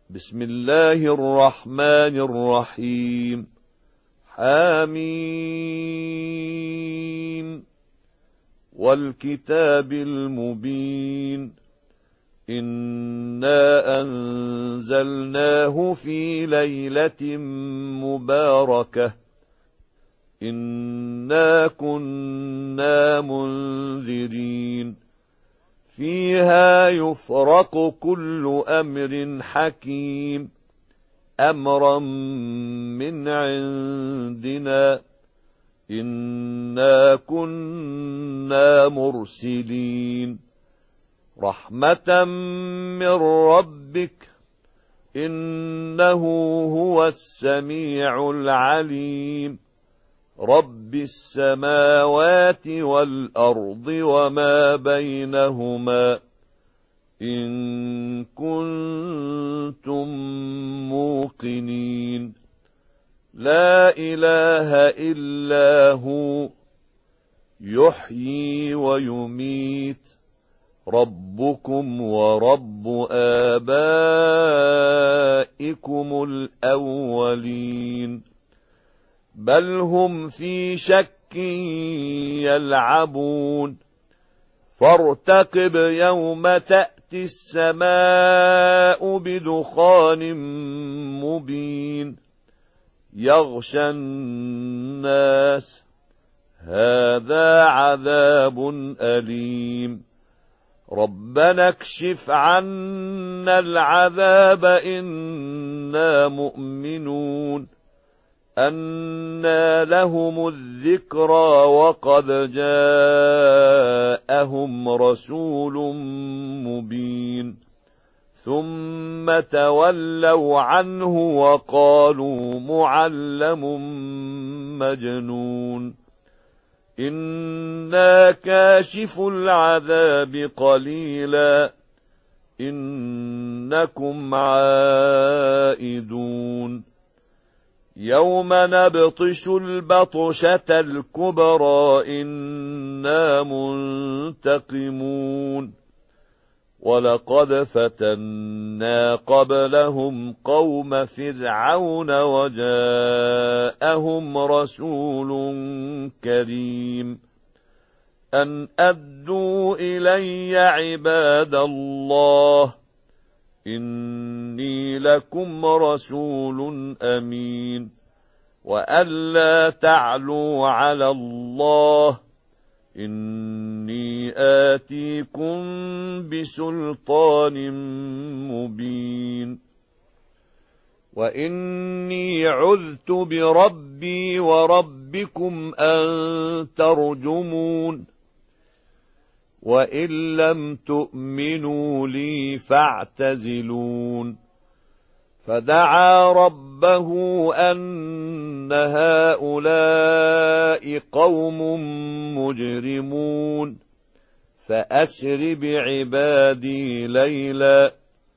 بسم الله الرحمن الرحيم. حميم والكتاب المبين. إنا أنزلناه في ليلة مباركة إنا كنا منذرين فيها يفرق كل أمر حكيم أمرا من عندنا إنا كنا مرسلين رحمة من ربك إنه هو السميع العليم رب السماوات والأرض وما بينهما إن كنتم موقنين لا إله إلا هو يحيي ويميت ربكم ورب آبائكم الأولين بل هم في شك يلعبون فارتقب يوم تأتي السماء بدخان مبين يغشى الناس هذا عذاب أليم ربنا اكشف عنا العذاب إنا مؤمنون أنى لهم الذكرى وقد جاءهم رسول مبين ثم تولوا عنه وقالوا معلم مجنون إنا كاشف العذاب قليلا إنكم عائدون يوم نبطش البطشة الكبرى إنا منتقمون ولقد فتنا قبلهم قوم فرعون وجاءهم رسول كريم أن أدوا إلي عباد الله إني لكم رسول أمين وألا تعلوا على الله إني آتيكم بسلطان مبين وإني عذت بربي وربكم أن ترجمون وإن لم تؤمنوا لي فاعتزلون فدعا ربه أن هؤلاء قوم مجرمون فأسر بعبادي ليلا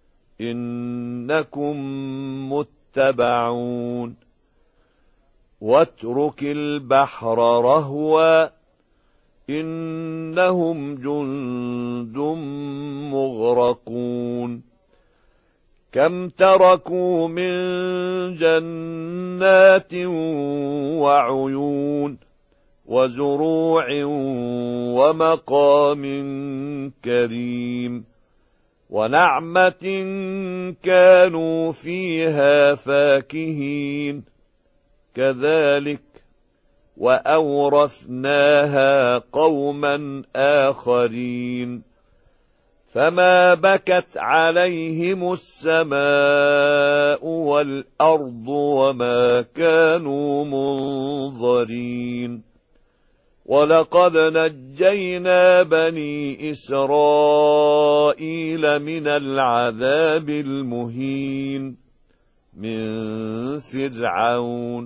إنكم متبعون واترك البحر رهوا إنهم جند مغرقون كم تركوا من جنات وعيون وزروع ومقام كريم ونعمة كانوا فيها فاكهين كذلك وأورثناها قوما آخرين فما بكت عليهم السماء والأرض وما كانوا منظرين ولقد نجينا بني إسرائيل من العذاب المهين من فرعون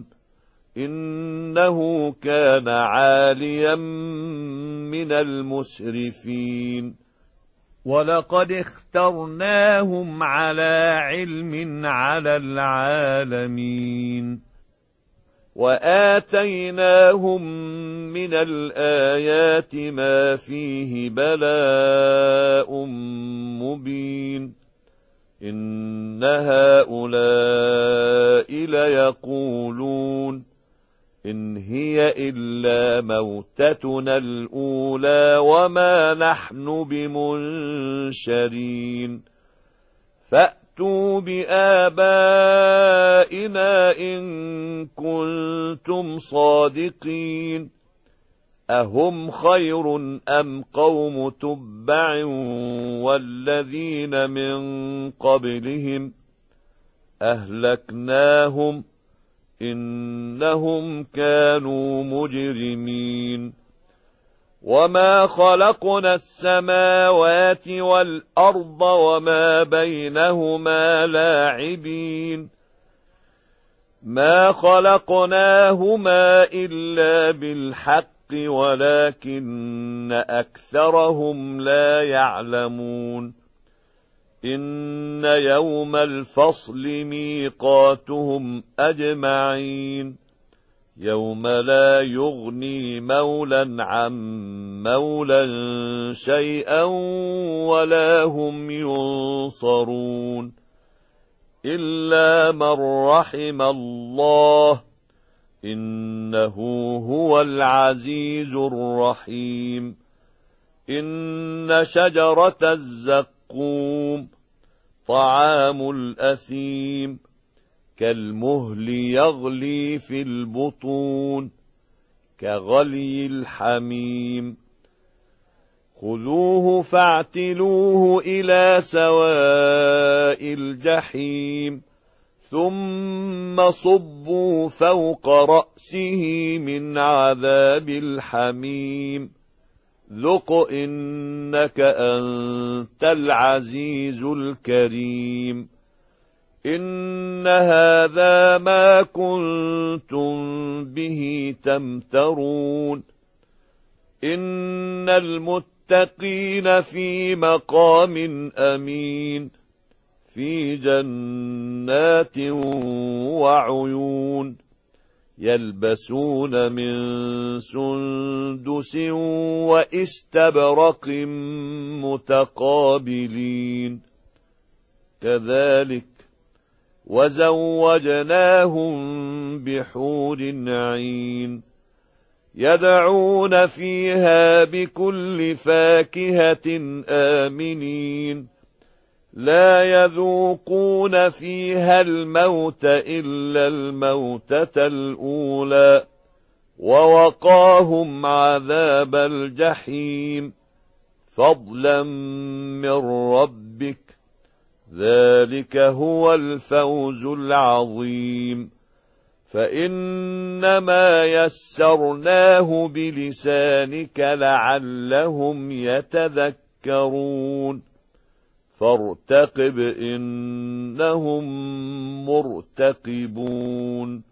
إنه كان عاليا من المسرفين ولقد اخترناهم على علم على العالمين وآتيناهم من الآيات ما فيه بلاء مبين إن هؤلاء ليقولون إن هي إلا موتتنا الأولى وما نحن بمنشرين فأتوا بآبائنا إن كنتم صادقين أهم خير أم قوم تبع والذين من قبلهم أهلكناهم إنهم كانوا مجرمين وما خلقنا السماوات والأرض وما بينهما لاعبين ما خلقناهما إلا بالحق ولكن أكثرهم لا يعلمون إن يوم الفصل ميقاتهم أجمعين يوم لا يغني مولا عن مولا شيئا ولا هم ينصرون إلا من رحم الله إنه هو العزيز الرحيم إن شجرة الزقوم طعام الأثيم كالمهل يغلي في البطون كغلي الحميم خذوه فاعتلوه إلى سواء الجحيم ثم صبوا فوق رأسه من عذاب الحميم ذق إنك أنت العزيز الكريم إن هذا ما كنتم به تمترون إن المتقين في مقام أمين في جنات وعيون يلبسون من سندس واستبرق متقابلين كذلك وزوجناهم بحور عين يدعون فيها بكل فاكهة آمنين لا يذوقون فيها الموت إلا الموتة الأولى ووقاهم عذاب الجحيم فضلا من ربك ذلك هو الفوز العظيم فإنما يسرناه بلسانك لعلهم يتذكرون فارتقب إنهم مرتقبون